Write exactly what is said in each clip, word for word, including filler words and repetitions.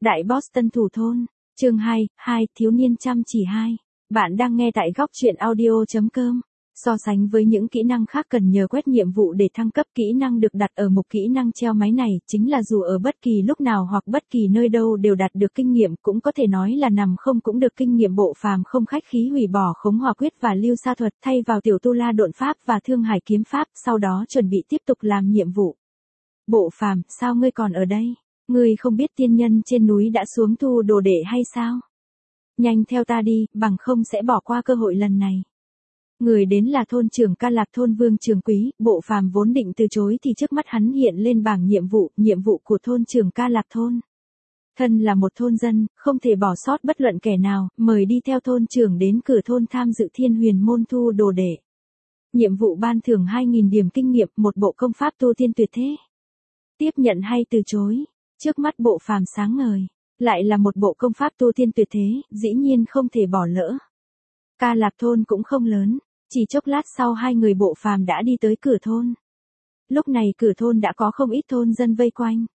Đại Boss tân thủ thôn, chương hai, hai, thiếu niên chăm chỉ hai. Bạn đang nghe tại góc truyện audio chấm com. So sánh với những kỹ năng khác cần nhờ quét nhiệm vụ để thăng cấp, kỹ năng được đặt ở mục kỹ năng treo máy này chính là dù ở bất kỳ lúc nào hoặc bất kỳ nơi đâu đều đạt được kinh nghiệm, cũng có thể nói là nằm không cũng được kinh nghiệm. Bộ phàm không khách khí hủy bỏ khống hỏa quyết và lưu sa thuật, thay vào tiểu tu la độn pháp và thương hải kiếm pháp, sau đó chuẩn bị tiếp tục làm nhiệm vụ. Bộ phàm, sao ngươi còn ở đây? Ngươi không biết tiên nhân trên núi đã xuống thu đồ đệ hay sao? Nhanh theo ta đi, bằng không sẽ bỏ qua cơ hội lần này. Người đến là thôn trưởng Ca Lạc thôn Vương Trường Quý. Bộ phàm vốn định từ chối thì trước mắt hắn hiện lên bảng nhiệm vụ, nhiệm vụ của thôn trưởng Ca Lạc thôn. Thân là một thôn dân, không thể bỏ sót bất luận kẻ nào, mời đi theo thôn trưởng đến cửa thôn tham dự Thiên Huyền môn thu đồ đệ. Nhiệm vụ ban thưởng hai nghìn điểm kinh nghiệm, một bộ công pháp tu tiên tuyệt thế. Tiếp nhận hay từ chối? Trước mắt bộ phàm sáng ngời, lại là một bộ công pháp tu tiên tuyệt thế, dĩ nhiên không thể bỏ lỡ. Ca Lạc thôn cũng không lớn, chỉ chốc lát sau hai người bộ phàm đã đi tới cửa thôn. Lúc này cửa thôn đã có không ít thôn dân vây quanh.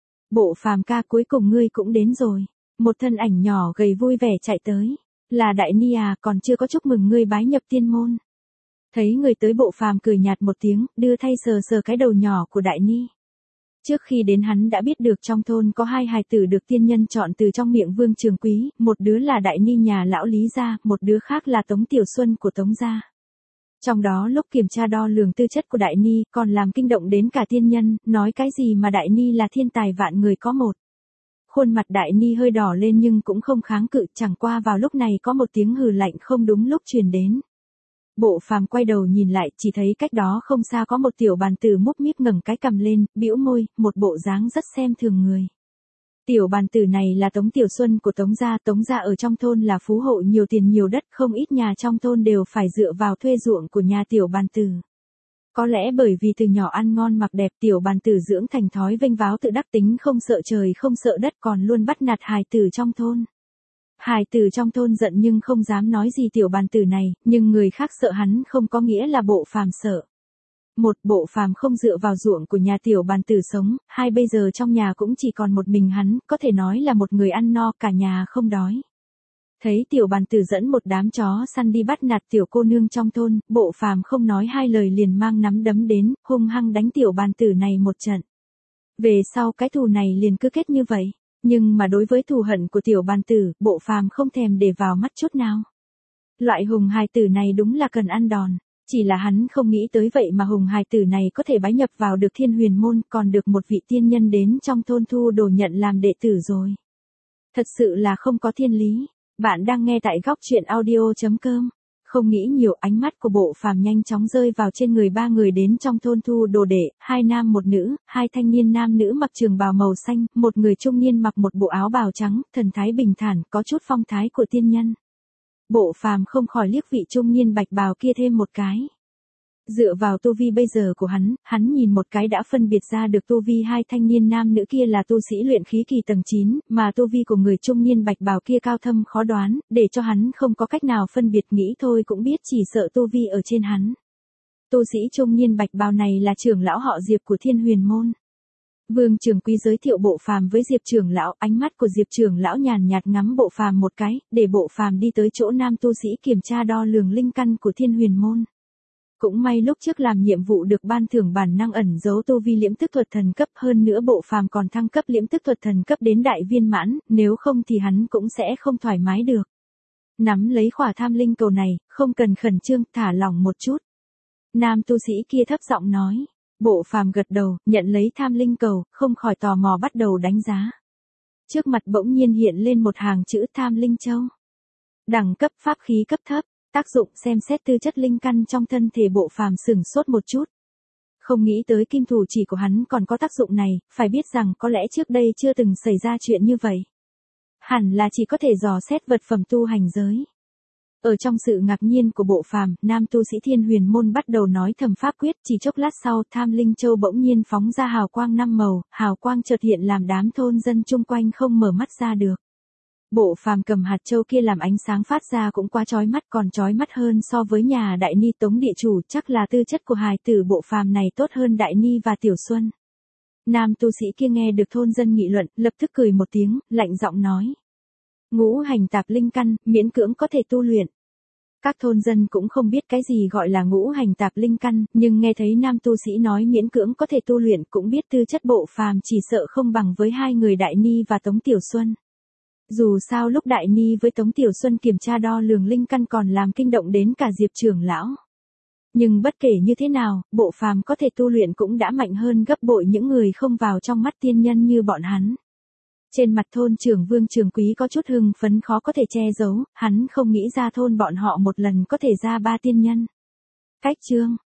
Bộ phàm ca, cuối cùng ngươi cũng đến rồi. Một thân ảnh nhỏ gầy vui vẻ chạy tới. Là Đại Ni à, còn chưa có chúc mừng ngươi bái nhập tiên môn. Thấy người tới, bộ phàm cười nhạt một tiếng, đưa thay sờ sờ cái đầu nhỏ của Đại Ni. Trước khi đến hắn đã biết được trong thôn có hai hài tử được tiên nhân chọn từ trong miệng Vương Trường Quý, một đứa là Đại Ni nhà lão Lý gia, một đứa khác là Tống Tiểu Xuân của Tống gia. Trong đó lúc kiểm tra đo lường tư chất của Đại Ni còn làm kinh động đến cả tiên nhân, nói cái gì mà Đại Ni là thiên tài vạn người có một. Khuôn mặt Đại Ni hơi đỏ lên nhưng cũng không kháng cự, chẳng qua vào lúc này có một tiếng hừ lạnh không đúng lúc truyền đến. Bộ phàm quay đầu nhìn lại, chỉ thấy cách đó không xa có một tiểu bàn tử múp míp ngẩng cái cằm lên, bĩu môi, một bộ dáng rất xem thường người. Tiểu bàn tử này là Tống Tiểu Xuân của Tống gia. Tống gia ở trong thôn là phú hộ nhiều tiền nhiều đất, không ít nhà trong thôn đều phải dựa vào thuê ruộng của nhà tiểu bàn tử. Có lẽ bởi vì từ nhỏ ăn ngon mặc đẹp, tiểu bàn tử dưỡng thành thói vênh váo tự đắc, tính không sợ trời không sợ đất, còn luôn bắt nạt hài tử trong thôn. Hài tử trong thôn giận nhưng không dám nói gì tiểu bàn tử này, nhưng người khác sợ hắn không có nghĩa là bộ phàm sợ. Một, bộ phàm không dựa vào ruộng của nhà tiểu bàn tử sống, hai, bây giờ trong nhà cũng chỉ còn một mình hắn, có thể nói là một người ăn no, cả nhà không đói. Thấy tiểu bàn tử dẫn một đám chó săn đi bắt nạt tiểu cô nương trong thôn, bộ phàm không nói hai lời liền mang nắm đấm đến, hung hăng đánh tiểu bàn tử này một trận. Về sau cái thù này liền cứ kết như vậy. Nhưng mà đối với thù hận của tiểu bàn tử, bộ phàm không thèm để vào mắt chút nào. Loại hùng hài tử này đúng là cần ăn đòn. Chỉ là hắn không nghĩ tới vậy mà hùng hài tử này có thể bái nhập vào được Thiên Huyền môn, còn được một vị tiên nhân đến trong thôn thu đồ nhận làm đệ tử rồi. Thật sự là không có thiên lý. Bạn đang nghe tại góc truyện audio chấm com. Không nghĩ nhiều, ánh mắt của bộ phàm nhanh chóng rơi vào trên người ba người đến trong thôn thu đồ đệ, hai nam một nữ, hai thanh niên nam nữ mặc trường bào màu xanh, một người trung niên mặc một bộ áo bào trắng, thần thái bình thản, có chút phong thái của tiên nhân. Bộ phàm không khỏi liếc vị trung niên bạch bào kia thêm một cái. Dựa vào tu vi bây giờ của hắn, hắn nhìn một cái đã phân biệt ra được tu vi hai thanh niên nam nữ kia là tu sĩ luyện khí kỳ tầng chín, mà tu vi của người trung niên bạch bào kia cao thâm khó đoán, để cho hắn không có cách nào phân biệt, nghĩ thôi cũng biết chỉ sợ tu vi ở trên hắn. Tu sĩ trung niên bạch bào này là trưởng lão họ Diệp của Thiên Huyền môn. Vương Trường Quý giới thiệu bộ phàm với Diệp trưởng lão, ánh mắt của Diệp trưởng lão nhàn nhạt ngắm bộ phàm một cái, để bộ phàm đi tới chỗ nam tu sĩ kiểm tra đo lường linh căn của Thiên Huyền môn. Cũng may lúc trước làm nhiệm vụ được ban thưởng bản năng ẩn giấu tu vi liễm tức thuật thần cấp, hơn nữa bộ phàm còn thăng cấp liễm tức thuật thần cấp đến đại viên mãn, nếu không thì hắn cũng sẽ không thoải mái được. Nắm lấy khỏa tham linh cầu này, không cần khẩn trương, thả lỏng một chút. Nam tu sĩ kia thấp giọng nói. Bộ phàm gật đầu, nhận lấy tham linh cầu, không khỏi tò mò bắt đầu đánh giá. Trước mặt bỗng nhiên hiện lên một hàng chữ tham linh châu. Đẳng cấp pháp khí cấp thấp. Tác dụng xem xét tư chất linh căn trong thân thể. Bộ phàm sửng sốt một chút. Không nghĩ tới kim thủ chỉ của hắn còn có tác dụng này, phải biết rằng có lẽ trước đây chưa từng xảy ra chuyện như vậy. Hẳn là chỉ có thể dò xét vật phẩm tu hành giới. Ở trong sự ngạc nhiên của bộ phàm, nam tu sĩ Thiên Huyền môn bắt đầu nói thầm pháp quyết, chỉ chốc lát sau tham linh châu bỗng nhiên phóng ra hào quang năm màu, hào quang chợt hiện làm đám thôn dân chung quanh không mở mắt ra được. Bộ phàm cầm hạt châu kia làm ánh sáng phát ra cũng quá chói mắt, còn chói mắt hơn so với nhà Đại Ni Tống địa chủ, chắc là tư chất của hài tử bộ phàm này tốt hơn Đại Ni và Tiểu Xuân. Nam tu sĩ kia nghe được thôn dân nghị luận, lập tức cười một tiếng, lạnh giọng nói. Ngũ hành tạp linh căn, miễn cưỡng có thể tu luyện. Các thôn dân cũng không biết cái gì gọi là ngũ hành tạp linh căn, nhưng nghe thấy nam tu sĩ nói miễn cưỡng có thể tu luyện cũng biết tư chất bộ phàm chỉ sợ không bằng với hai người Đại Ni và Tống Tiểu Xuân. Dù sao lúc Đại Ni với Tống Tiểu Xuân kiểm tra đo lường linh căn còn làm kinh động đến cả Diệp trưởng lão. Nhưng bất kể như thế nào, bộ phàm có thể tu luyện cũng đã mạnh hơn gấp bội những người không vào trong mắt tiên nhân như bọn hắn. Trên mặt thôn trưởng Vương Trường Quý có chút hưng phấn khó có thể che giấu, hắn không nghĩ ra thôn bọn họ một lần có thể ra ba tiên nhân. Cách chương